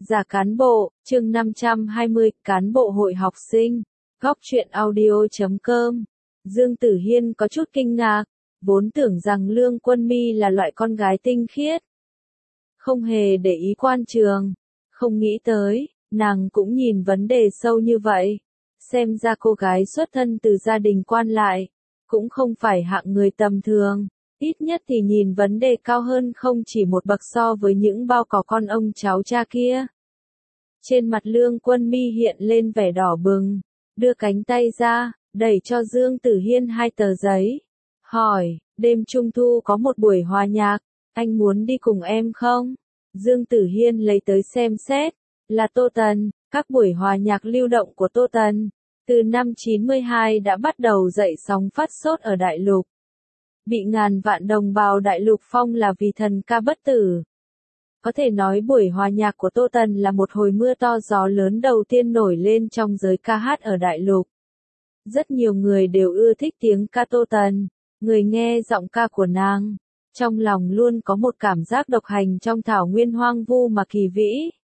Giả cán bộ, chương 520, cán bộ hội học sinh. Góc truyện audio.com. Dương Tử Hiên có chút kinh ngạc, vốn tưởng rằng Lương Quân Mi là loại con gái tinh khiết, không hề để ý quan trường, không nghĩ tới, nàng cũng nhìn vấn đề sâu như vậy. Xem ra cô gái xuất thân từ gia đình quan lại, cũng không phải hạng người tầm thường, ít nhất thì nhìn vấn đề cao hơn không chỉ một bậc so với những bao cỏ con ông cháu cha kia. Trên mặt Lương Quân Mi hiện lên vẻ đỏ bừng, đưa cánh tay ra, đẩy cho Dương Tử Hiên 2 tờ giấy, hỏi, đêm Trung Thu có một buổi hòa nhạc, anh muốn đi cùng em không? Dương Tử Hiên lấy tới xem xét, là Tô Tần, các buổi hòa nhạc lưu động của Tô Tần, từ năm 92 đã bắt đầu dậy sóng phát sốt ở Đại Lục. Bị ngàn vạn đồng bào Đại Lục phong là vì thần ca bất tử. Có thể nói buổi hòa nhạc của Tô Tần là một hồi mưa to gió lớn đầu tiên nổi lên trong giới ca hát ở Đại Lục. Rất nhiều người đều ưa thích tiếng ca Tô Tần, người nghe giọng ca của nàng, trong lòng luôn có một cảm giác độc hành trong thảo nguyên hoang vu mà kỳ vĩ.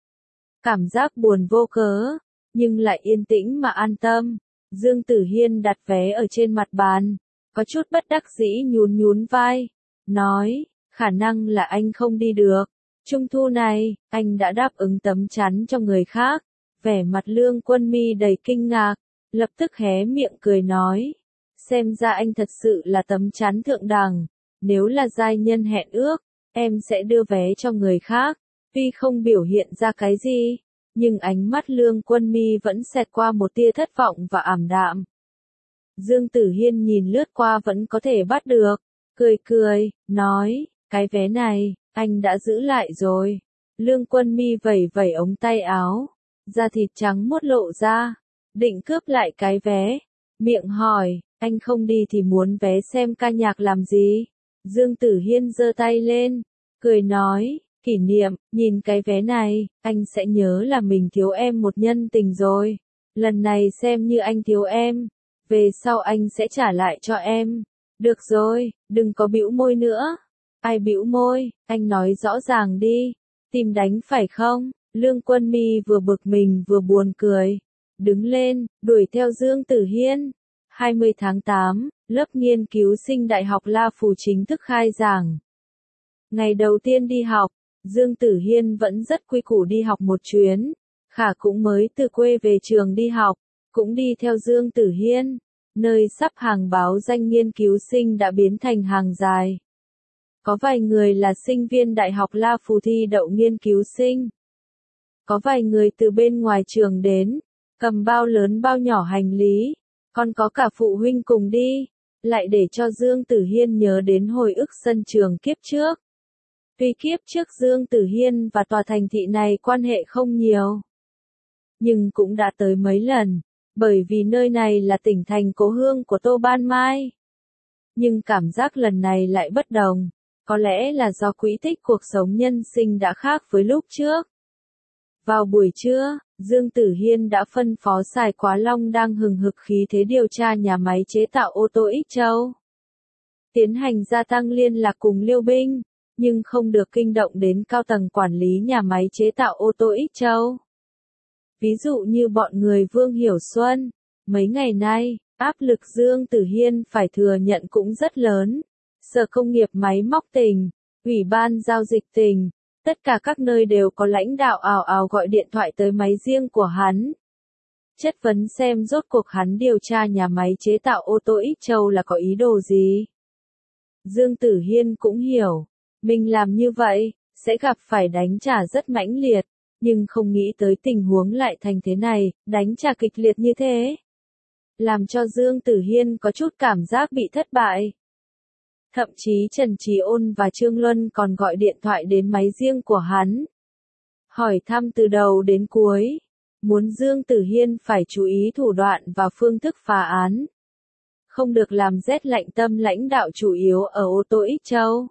Cảm giác buồn vô cớ, nhưng lại yên tĩnh mà an tâm. Dương Tử Hiên đặt vé ở trên mặt bàn, có chút bất đắc dĩ nhún nhún vai, nói, khả năng là anh không đi được. Trung thu này, anh đã đáp ứng tấm chắn cho người khác. Vẻ mặt Lương Quân Mi đầy kinh ngạc, lập tức hé miệng cười nói, xem ra anh thật sự là tấm chắn thượng đẳng, nếu là giai nhân hẹn ước, em sẽ đưa vé cho người khác. Tuy không biểu hiện ra cái gì, nhưng ánh mắt Lương Quân Mi vẫn xẹt qua một tia thất vọng và ảm đạm. Dương Tử Hiên nhìn lướt qua vẫn có thể bắt được, cười cười, nói, cái vé này, anh đã giữ lại rồi. Lương Quân Mi vẩy vẩy ống tay áo, da thịt trắng muốt lộ ra, định cướp lại cái vé, miệng hỏi, anh không đi thì muốn vé xem ca nhạc làm gì? Dương Tử Hiên giơ tay lên, cười nói, kỷ niệm, nhìn cái vé này, anh sẽ nhớ là mình thiếu em một nhân tình rồi. Lần này xem như anh thiếu em, về sau anh sẽ trả lại cho em. Được rồi, đừng có bĩu môi nữa. Ai bĩu môi, anh nói rõ ràng đi, tìm đánh phải không? Lương Quân Mi vừa bực mình vừa buồn cười, đứng lên, đuổi theo Dương Tử Hiên. 20 tháng 8, lớp nghiên cứu sinh Đại học La Phù chính thức khai giảng. Ngày đầu tiên đi học, Dương Tử Hiên vẫn rất quy củ đi học một chuyến. Khả cũng mới từ quê về trường đi học, cũng đi theo Dương Tử Hiên. Nơi sắp hàng báo danh nghiên cứu sinh đã biến thành hàng dài. Có vài người là sinh viên Đại học La Phù thi đậu nghiên cứu sinh. Có vài người từ bên ngoài trường đến, cầm bao lớn bao nhỏ hành lý, còn có cả phụ huynh cùng đi, lại để cho Dương Tử Hiên nhớ đến hồi ức sân trường kiếp trước. Tuy kiếp trước Dương Tử Hiên và tòa thành thị này quan hệ không nhiều, nhưng cũng đã tới mấy lần, bởi vì nơi này là tỉnh thành cố hương của Tô Ban Mai. Nhưng cảm giác lần này lại bất đồng, có lẽ là do quỹ tích cuộc sống nhân sinh đã khác với lúc trước. Vào buổi trưa, Dương Tử Hiên đã phân phó Sài Quá Long đang hừng hực khí thế điều tra nhà máy chế tạo ô tô Ích Châu. Tiến hành gia tăng liên lạc cùng Liêu binh, nhưng không được kinh động đến cao tầng quản lý nhà máy chế tạo ô tô Ích Châu. Ví dụ như bọn người Vương Hiểu Xuân, mấy ngày nay, áp lực Dương Tử Hiên phải thừa nhận cũng rất lớn. Sở Công nghiệp Máy móc tỉnh, Ủy ban Giao dịch tỉnh, tất cả các nơi đều có lãnh đạo ào ào gọi điện thoại tới máy riêng của hắn. Chất vấn xem rốt cuộc hắn điều tra nhà máy chế tạo ô tô Ích Châu là có ý đồ gì. Dương Tử Hiên cũng hiểu, mình làm như vậy, sẽ gặp phải đánh trả rất mãnh liệt, nhưng không nghĩ tới tình huống lại thành thế này, đánh trả kịch liệt như thế. Làm cho Dương Tử Hiên có chút cảm giác bị thất bại. Thậm chí Trần Trí Ôn và Trương Luân còn gọi điện thoại đến máy riêng của hắn. Hỏi thăm từ đầu đến cuối, muốn Dương Tử Hiên phải chú ý thủ đoạn và phương thức phá án. Không được làm rét lạnh tâm lãnh đạo chủ yếu ở ô tô Ích Châu.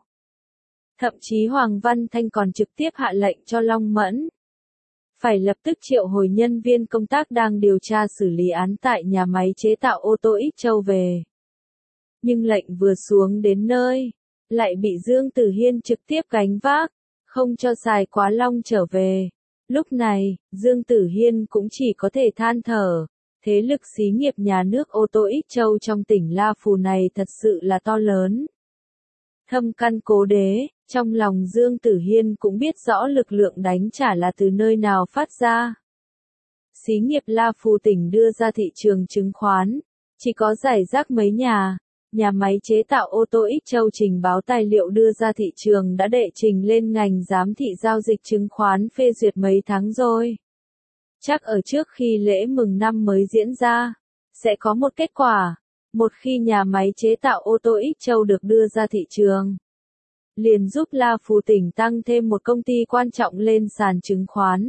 Thậm chí Hoàng Văn Thanh còn trực tiếp hạ lệnh cho Long Mẫn phải lập tức triệu hồi nhân viên công tác đang điều tra xử lý án tại nhà máy chế tạo ô tô Ích Châu về. Nhưng lệnh vừa xuống đến nơi, lại bị Dương Tử Hiên trực tiếp gánh vác, không cho Sài Quá Long trở về. Lúc này, Dương Tử Hiên cũng chỉ có thể than thở. Thế lực xí nghiệp nhà nước ô tô Ích Châu trong tỉnh La Phù này thật sự là to lớn. Thâm căn cố đế, trong lòng Dương Tử Hiên cũng biết rõ lực lượng đánh trả là từ nơi nào phát ra. Xí nghiệp La Phù tỉnh đưa ra thị trường chứng khoán, chỉ có rải rác mấy nhà máy chế tạo ô tô Ích Châu trình báo tài liệu đưa ra thị trường đã đệ trình lên ngành giám thị giao dịch chứng khoán phê duyệt mấy tháng rồi. Chắc ở trước khi lễ mừng năm mới diễn ra, sẽ có một kết quả. Một khi nhà máy chế tạo ô tô Ích Châu được đưa ra thị trường, liền giúp La Phù tỉnh tăng thêm một công ty quan trọng lên sàn chứng khoán.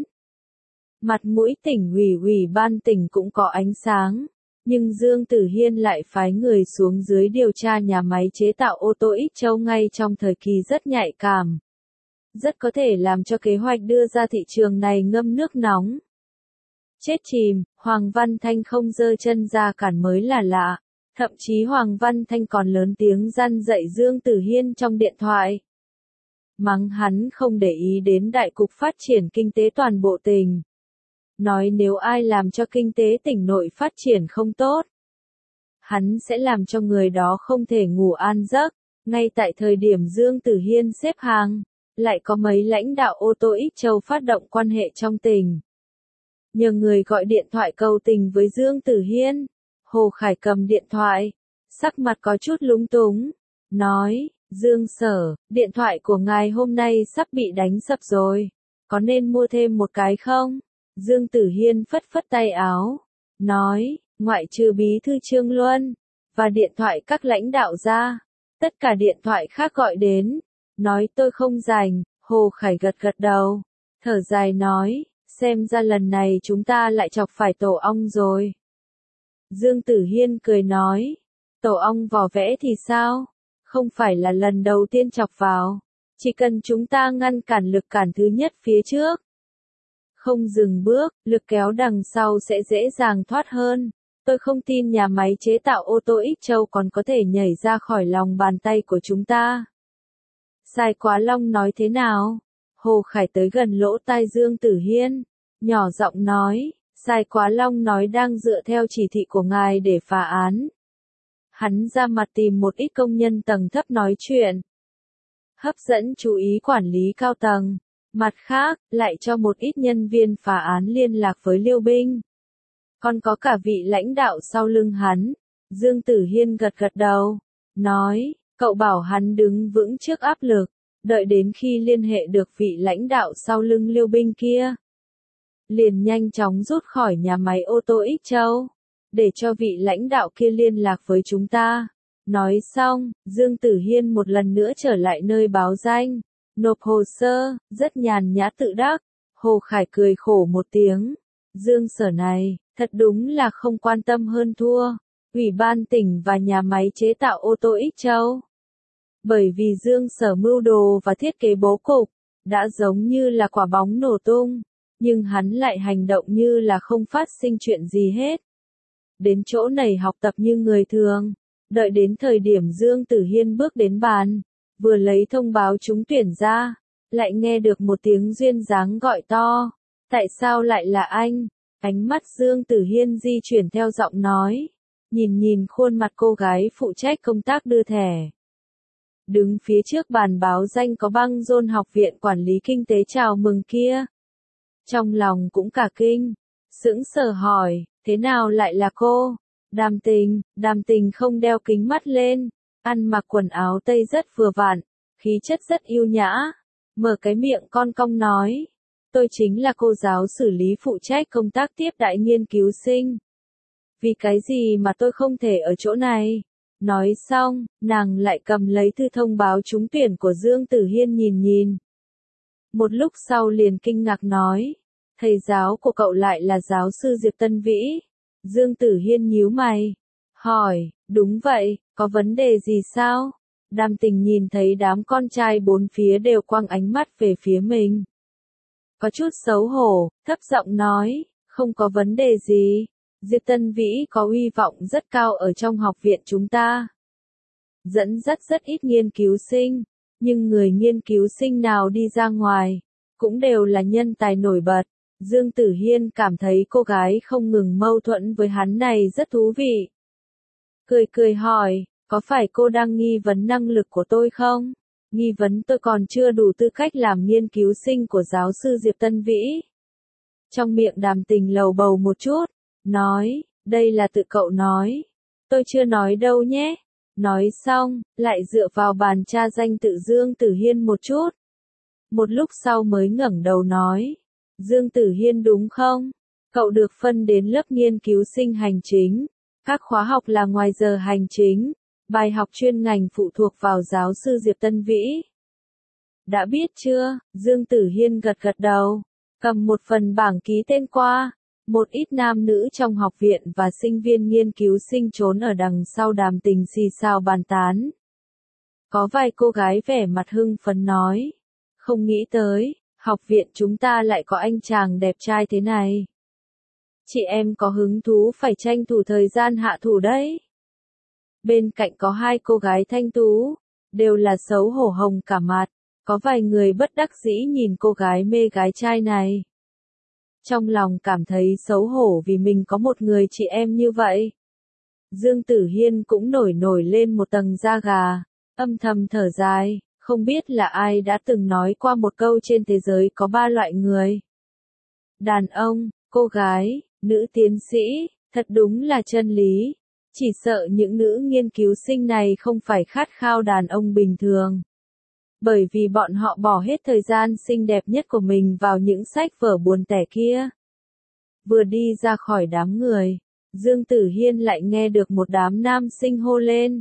Mặt mũi tỉnh ủy ban tỉnh cũng có ánh sáng, nhưng Dương Tử Hiên lại phái người xuống dưới điều tra nhà máy chế tạo ô tô Ích Châu ngay trong thời kỳ rất nhạy cảm. Rất có thể làm cho kế hoạch đưa ra thị trường này ngâm nước nóng. Chết chìm, Hoàng Văn Thanh không giơ chân ra cản mới là lạ. Thậm chí Hoàng Văn Thanh còn lớn tiếng răn dạy Dương Tử Hiên trong điện thoại. Mắng hắn không để ý đến đại cục phát triển kinh tế toàn bộ tỉnh. Nói nếu ai làm cho kinh tế tỉnh nội phát triển không tốt, hắn sẽ làm cho người đó không thể ngủ an giấc. Ngay tại thời điểm Dương Tử Hiên xếp hàng, lại có mấy lãnh đạo ô tô Ích Châu phát động quan hệ trong tỉnh. Nhờ người gọi điện thoại cầu tình với Dương Tử Hiên. Hồ Khải cầm điện thoại, sắc mặt có chút lúng túng, nói, Dương Sở, điện thoại của ngài hôm nay sắp bị đánh sập rồi, có nên mua thêm một cái không? Dương Tử Hiên phất phất tay áo, nói, ngoại trừ bí thư Trương Luân, và điện thoại các lãnh đạo ra, tất cả điện thoại khác gọi đến, nói tôi không rảnh. Hồ Khải gật gật đầu, thở dài nói, xem ra lần này chúng ta lại chọc phải tổ ong rồi. Dương Tử Hiên cười nói, tổ ong vỏ vẽ thì sao? Không phải là lần đầu tiên chọc vào, chỉ cần chúng ta ngăn cản lực cản thứ nhất phía trước. Không dừng bước, lực kéo đằng sau sẽ dễ dàng thoát hơn. Tôi không tin nhà máy chế tạo ô tô Ích Châu còn có thể nhảy ra khỏi lòng bàn tay của chúng ta. Sai Quá Long nói thế nào? Hồ Khải tới gần lỗ tai Dương Tử Hiên, nhỏ giọng nói. Sai Quá Long nói đang dựa theo chỉ thị của ngài để phá án. Hắn ra mặt tìm một ít công nhân tầng thấp nói chuyện, hấp dẫn chú ý quản lý cao tầng. Mặt khác, lại cho một ít nhân viên phá án liên lạc với Liêu Binh. Còn có cả vị lãnh đạo sau lưng hắn. Dương Tử Hiên gật gật đầu, nói, cậu bảo hắn đứng vững trước áp lực, đợi đến khi liên hệ được vị lãnh đạo sau lưng Liêu Binh kia, liền nhanh chóng rút khỏi nhà máy ô tô Ích Châu, để cho vị lãnh đạo kia liên lạc với chúng ta. Nói xong, Dương Tử Hiên một lần nữa trở lại nơi báo danh, nộp hồ sơ, rất nhàn nhã tự đắc. Hồ Khải cười khổ một tiếng, Dương Sở này, thật đúng là không quan tâm hơn thua, ủy ban tỉnh và nhà máy chế tạo ô tô Ích Châu. Bởi vì Dương Sở mưu đồ và thiết kế bố cục, đã giống như là quả bóng nổ tung. Nhưng hắn lại hành động như là không phát sinh chuyện gì hết. Đến chỗ này học tập như người thường, đợi đến thời điểm Dương Tử Hiên bước đến bàn, vừa lấy thông báo trúng tuyển ra, lại nghe được một tiếng duyên dáng gọi to. Tại sao lại là anh? Ánh mắt Dương Tử Hiên di chuyển theo giọng nói, nhìn khuôn mặt cô gái phụ trách công tác đưa thẻ. Đứng phía trước bàn báo danh có băng rôn học viện quản lý kinh tế chào mừng kia. Trong lòng cũng cả kinh, sững sờ hỏi, thế nào lại là cô? Đàm Tình không đeo kính mắt lên, ăn mặc quần áo tây rất vừa vặn, khí chất rất yêu nhã, mở cái miệng con cong nói, tôi chính là cô giáo xử lý phụ trách công tác tiếp đại nghiên cứu sinh. Vì cái gì mà tôi không thể ở chỗ này? Nói xong, nàng lại cầm lấy thư thông báo trúng tuyển của Dương Tử Hiên nhìn. Một lúc sau liền kinh ngạc nói, thầy giáo của cậu lại là giáo sư Diệp Tân Vĩ. Dương Tử Hiên nhíu mày, hỏi, đúng vậy, có vấn đề gì sao? Đàm Tình nhìn thấy đám con trai bốn phía đều quăng ánh mắt về phía mình. Có chút xấu hổ, thấp giọng nói, không có vấn đề gì. Diệp Tân Vĩ có uy vọng rất cao ở trong học viện chúng ta. Dẫn dắt rất ít nghiên cứu sinh, nhưng người nghiên cứu sinh nào đi ra ngoài, cũng đều là nhân tài nổi bật. Dương Tử Hiên cảm thấy cô gái không ngừng mâu thuẫn với hắn này rất thú vị. Cười cười hỏi, có phải cô đang nghi vấn năng lực của tôi không? Nghi vấn tôi còn chưa đủ tư cách làm nghiên cứu sinh của giáo sư Diệp Tân Vĩ. Trong miệng Đàm Tình lầu bầu một chút, nói, đây là tự cậu nói. Tôi chưa nói đâu nhé. Nói xong, lại dựa vào bàn tra danh tự Dương Tử Hiên một chút. Một lúc sau mới ngẩng đầu nói, Dương Tử Hiên đúng không? Cậu được phân đến lớp nghiên cứu sinh hành chính. Các khóa học là ngoài giờ hành chính. Bài học chuyên ngành phụ thuộc vào giáo sư Diệp Tân Vĩ. Đã biết chưa? Dương Tử Hiên gật gật đầu, cầm một phần bảng ký tên qua. Một ít nam nữ trong học viện và sinh viên nghiên cứu sinh trốn ở đằng sau Đàm Tình xì xào bàn tán. Có vài cô gái vẻ mặt hưng phấn nói, không nghĩ tới, học viện chúng ta lại có anh chàng đẹp trai thế này. Chị em có hứng thú phải tranh thủ thời gian hạ thủ đấy. Bên cạnh có hai cô gái thanh tú, đều là xấu hổ hồng cả mặt, có vài người bất đắc dĩ nhìn cô gái mê gái trai này. Trong lòng cảm thấy xấu hổ vì mình có một người chị em như vậy. Dương Tử Hiên cũng nổi lên một tầng da gà, âm thầm thở dài, không biết là ai đã từng nói qua một câu trên thế giới có ba loại người. Đàn ông, cô gái, nữ tiến sĩ, thật đúng là chân lý. Chỉ sợ những nữ nghiên cứu sinh này không phải khát khao đàn ông bình thường. Bởi vì bọn họ bỏ hết thời gian xinh đẹp nhất của mình vào những sách vở buồn tẻ kia. Vừa đi ra khỏi đám người, Dương Tử Hiên lại nghe được một đám nam sinh hô lên.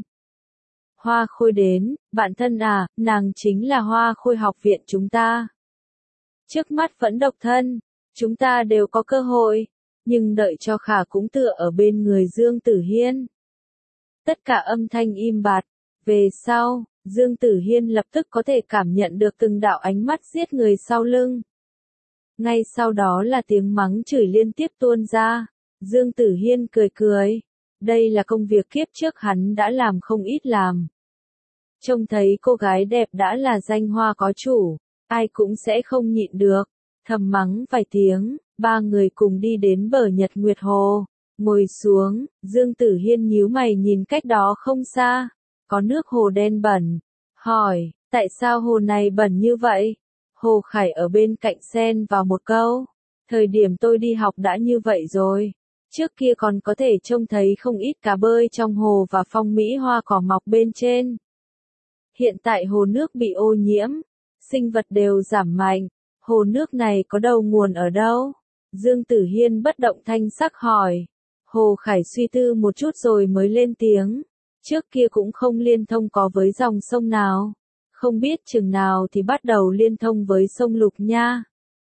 Hoa Khôi đến, bạn thân à, nàng chính là Hoa Khôi học viện chúng ta. Trước mắt vẫn độc thân, chúng ta đều có cơ hội, nhưng đợi cho Khả cũng tựa ở bên người Dương Tử Hiên. Tất cả âm thanh im bặt, về sau, Dương Tử Hiên lập tức có thể cảm nhận được từng đạo ánh mắt giết người sau lưng. Ngay sau đó là tiếng mắng chửi liên tiếp tuôn ra, Dương Tử Hiên cười cười, đây là công việc kiếp trước hắn đã làm không ít làm. Trông thấy cô gái đẹp đã là danh hoa có chủ, ai cũng sẽ không nhịn được, thầm mắng vài tiếng, ba người cùng đi đến bờ Nhật Nguyệt Hồ, ngồi xuống, Dương Tử Hiên nhíu mày nhìn cách đó không xa, có nước hồ đen bẩn, hỏi, tại sao hồ này bẩn như vậy? Hồ Khải ở bên cạnh xen vào một câu, thời điểm tôi đi học đã như vậy rồi, trước kia còn có thể trông thấy không ít cá bơi trong hồ và phong mỹ hoa cỏ mọc bên trên. Hiện tại hồ nước bị ô nhiễm, sinh vật đều giảm mạnh, hồ nước này có đầu nguồn ở đâu? Dương Tử Hiên bất động thanh sắc hỏi. Hồ Khải suy tư một chút rồi mới lên tiếng, trước kia cũng không liên thông có với dòng sông nào, không biết chừng nào thì bắt đầu liên thông với sông Lục Nha.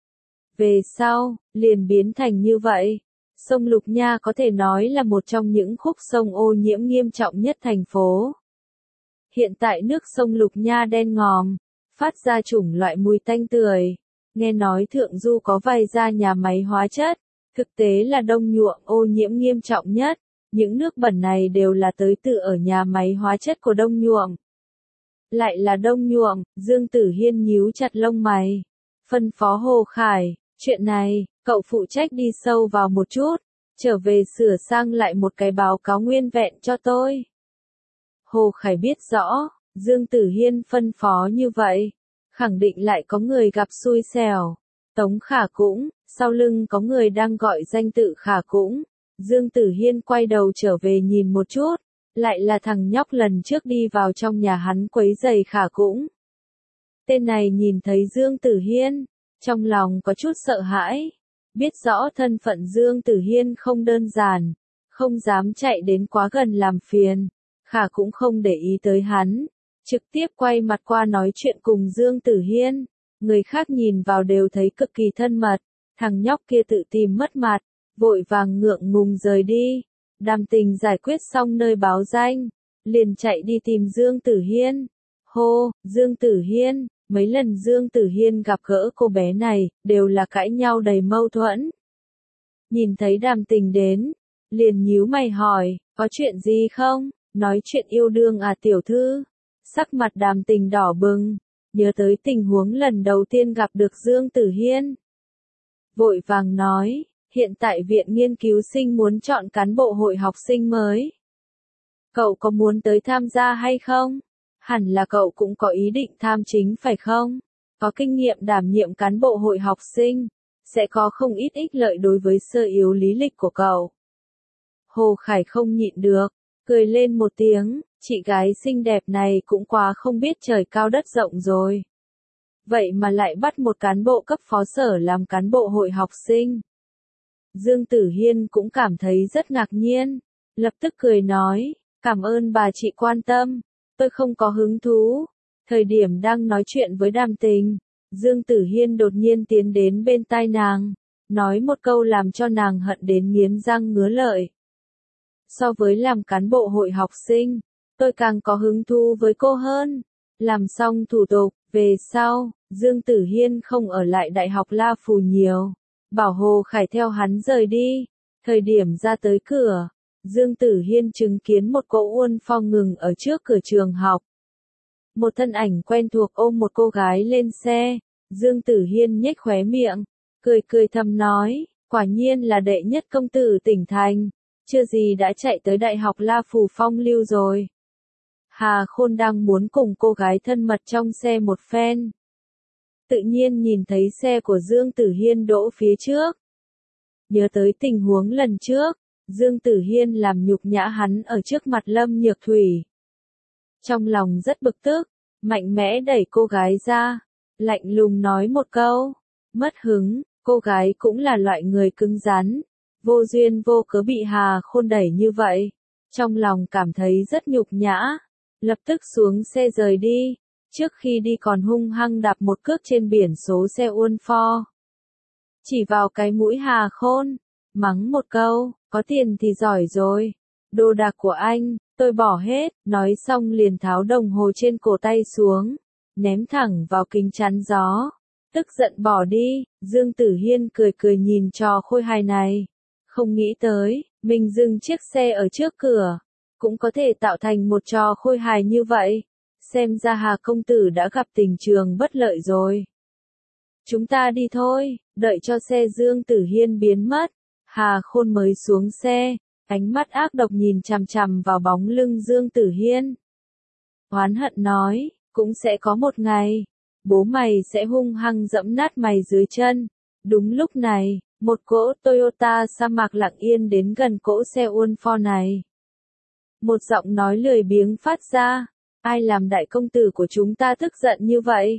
Về sau, liền biến thành như vậy. Sông Lục Nha có thể nói là một trong những khúc sông ô nhiễm nghiêm trọng nhất thành phố. Hiện tại nước sông Lục Nha đen ngòm, phát ra chủng loại mùi tanh tưởi. Nghe nói Thượng Du có vài gia nhà máy hóa chất, thực tế là đông nhuộm ô nhiễm nghiêm trọng nhất. Những nước bẩn này đều là tới từ ở nhà máy hóa chất của Đông Nhuộm. Lại là Đông Nhuộm, Dương Tử Hiên nhíu chặt lông mày. Phân phó Hồ Khải, chuyện này, cậu phụ trách đi sâu vào một chút, trở về sửa sang lại một cái báo cáo nguyên vẹn cho tôi. Hồ Khải biết rõ, Dương Tử Hiên phân phó như vậy, khẳng định lại có người gặp xui xẻo. Tống Khả cũng, sau lưng có người đang gọi danh tự Khả cũng. Dương Tử Hiên quay đầu trở về nhìn một chút, lại là thằng nhóc lần trước đi vào trong nhà hắn quấy giày Khả cũng. Tên này nhìn thấy Dương Tử Hiên, trong lòng có chút sợ hãi, biết rõ thân phận Dương Tử Hiên không đơn giản, không dám chạy đến quá gần làm phiền, Khả cũng không để ý tới hắn, trực tiếp quay mặt qua nói chuyện cùng Dương Tử Hiên, người khác nhìn vào đều thấy cực kỳ thân mật, thằng nhóc kia tự tìm mất mặt. Vội vàng ngượng ngùng rời đi, Đàm Tình giải quyết xong nơi báo danh, liền chạy đi tìm Dương Tử Hiên. Hô, Dương Tử Hiên, mấy lần Dương Tử Hiên gặp gỡ cô bé này, đều là cãi nhau đầy mâu thuẫn. Nhìn thấy Đàm Tình đến, liền nhíu mày hỏi, có chuyện gì không? Nói chuyện yêu đương à tiểu thư? Sắc mặt Đàm Tình đỏ bừng, nhớ tới tình huống lần đầu tiên gặp được Dương Tử Hiên. Vội vàng nói, hiện tại Viện Nghiên cứu sinh muốn chọn cán bộ hội học sinh mới. Cậu có muốn tới tham gia hay không? Hẳn là cậu cũng có ý định tham chính phải không? Có kinh nghiệm đảm nhiệm cán bộ hội học sinh, sẽ có không ít ích lợi đối với sơ yếu lý lịch của cậu. Hồ Khải không nhịn được, cười lên một tiếng, chị gái xinh đẹp này cũng quá không biết trời cao đất rộng rồi. Vậy mà lại bắt một cán bộ cấp phó sở làm cán bộ hội học sinh. Dương Tử Hiên cũng cảm thấy rất ngạc nhiên, lập tức cười nói, cảm ơn bà chị quan tâm, tôi không có hứng thú. Thời điểm đang nói chuyện với Đàm Tình, Dương Tử Hiên đột nhiên tiến đến bên tai nàng, nói một câu làm cho nàng hận đến nghiến răng ngứa lợi. So với làm cán bộ hội học sinh, tôi càng có hứng thú với cô hơn. Làm xong thủ tục, về sau, Dương Tử Hiên không ở lại Đại học La Phù nhiều, bảo Hồ Khải theo hắn rời đi. Thời điểm ra tới cửa, Dương Tử Hiên chứng kiến một cỗ Uôn Phong ngừng ở trước cửa trường học. Một thân ảnh quen thuộc ôm một cô gái lên xe, Dương Tử Hiên nhếch khóe miệng, cười cười thầm nói, quả nhiên là đệ nhất công tử tỉnh thành, chưa gì đã chạy tới Đại học La Phù phong lưu rồi. Hà Khôn đang muốn cùng cô gái thân mật trong xe một phen. Tự nhiên nhìn thấy xe của Dương Tử Hiên đỗ phía trước. Nhớ tới tình huống lần trước, Dương Tử Hiên làm nhục nhã hắn ở trước mặt Lâm Nhược Thủy. Trong lòng rất bực tức, mạnh mẽ đẩy cô gái ra, lạnh lùng nói một câu, mất hứng, cô gái cũng là loại người cứng rắn, vô duyên vô cớ bị Hà Khôn đẩy như vậy, trong lòng cảm thấy rất nhục nhã, lập tức xuống xe rời đi, trước khi đi còn hung hăng đạp một cước trên biển số xe Uôn Pho. Chỉ vào cái mũi Hà Khôn, mắng một câu, có tiền thì giỏi rồi, đồ đạc của anh, tôi bỏ hết, nói xong liền tháo đồng hồ trên cổ tay xuống, ném thẳng vào kính chắn gió, tức giận bỏ đi. Dương Tử Hiên cười cười nhìn trò khôi hài này, không nghĩ tới, mình dừng chiếc xe ở trước cửa, cũng có thể tạo thành một trò khôi hài như vậy, xem ra Hà công tử đã gặp tình trường bất lợi rồi. Chúng ta đi thôi, đợi cho xe Dương Tử Hiên biến mất, Hà Khôn mới xuống xe, ánh mắt ác độc nhìn chằm chằm vào bóng lưng Dương Tử Hiên. Oán hận nói, cũng sẽ có một ngày, bố mày sẽ hung hăng dẫm nát mày dưới chân. Đúng lúc này, một cỗ Toyota sa mạc lặng yên đến gần cỗ xe Uôn Pho này. Một giọng nói lười biếng phát ra, ai làm đại công tử của chúng ta tức giận như vậy?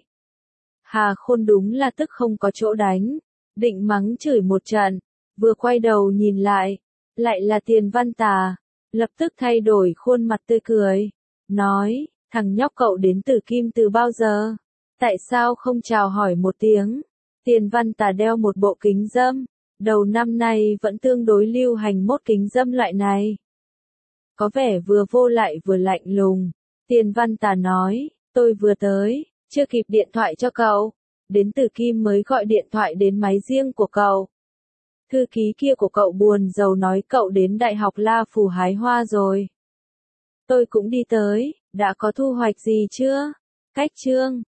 Hà Khôn đúng là tức không có chỗ đánh, định mắng chửi một trận, vừa quay đầu nhìn lại là Tiền Văn Tà, lập tức thay đổi khuôn mặt tươi cười, nói, thằng nhóc cậu đến Tử Kim từ bao giờ? Tại sao không chào hỏi một tiếng? Tiền Văn Tà đeo một bộ kính râm, đầu năm nay vẫn tương đối lưu hành mốt kính râm loại này. Có vẻ vừa vô lại vừa lạnh lùng. Tiền Văn Tà nói, tôi vừa tới, chưa kịp điện thoại cho cậu, đến Tử Kim mới gọi điện thoại đến máy riêng của cậu. Thư ký kia của cậu buồn rầu nói cậu đến Đại học La Phù hái hoa rồi. Tôi cũng đi tới, đã có thu hoạch gì chưa? Cách chương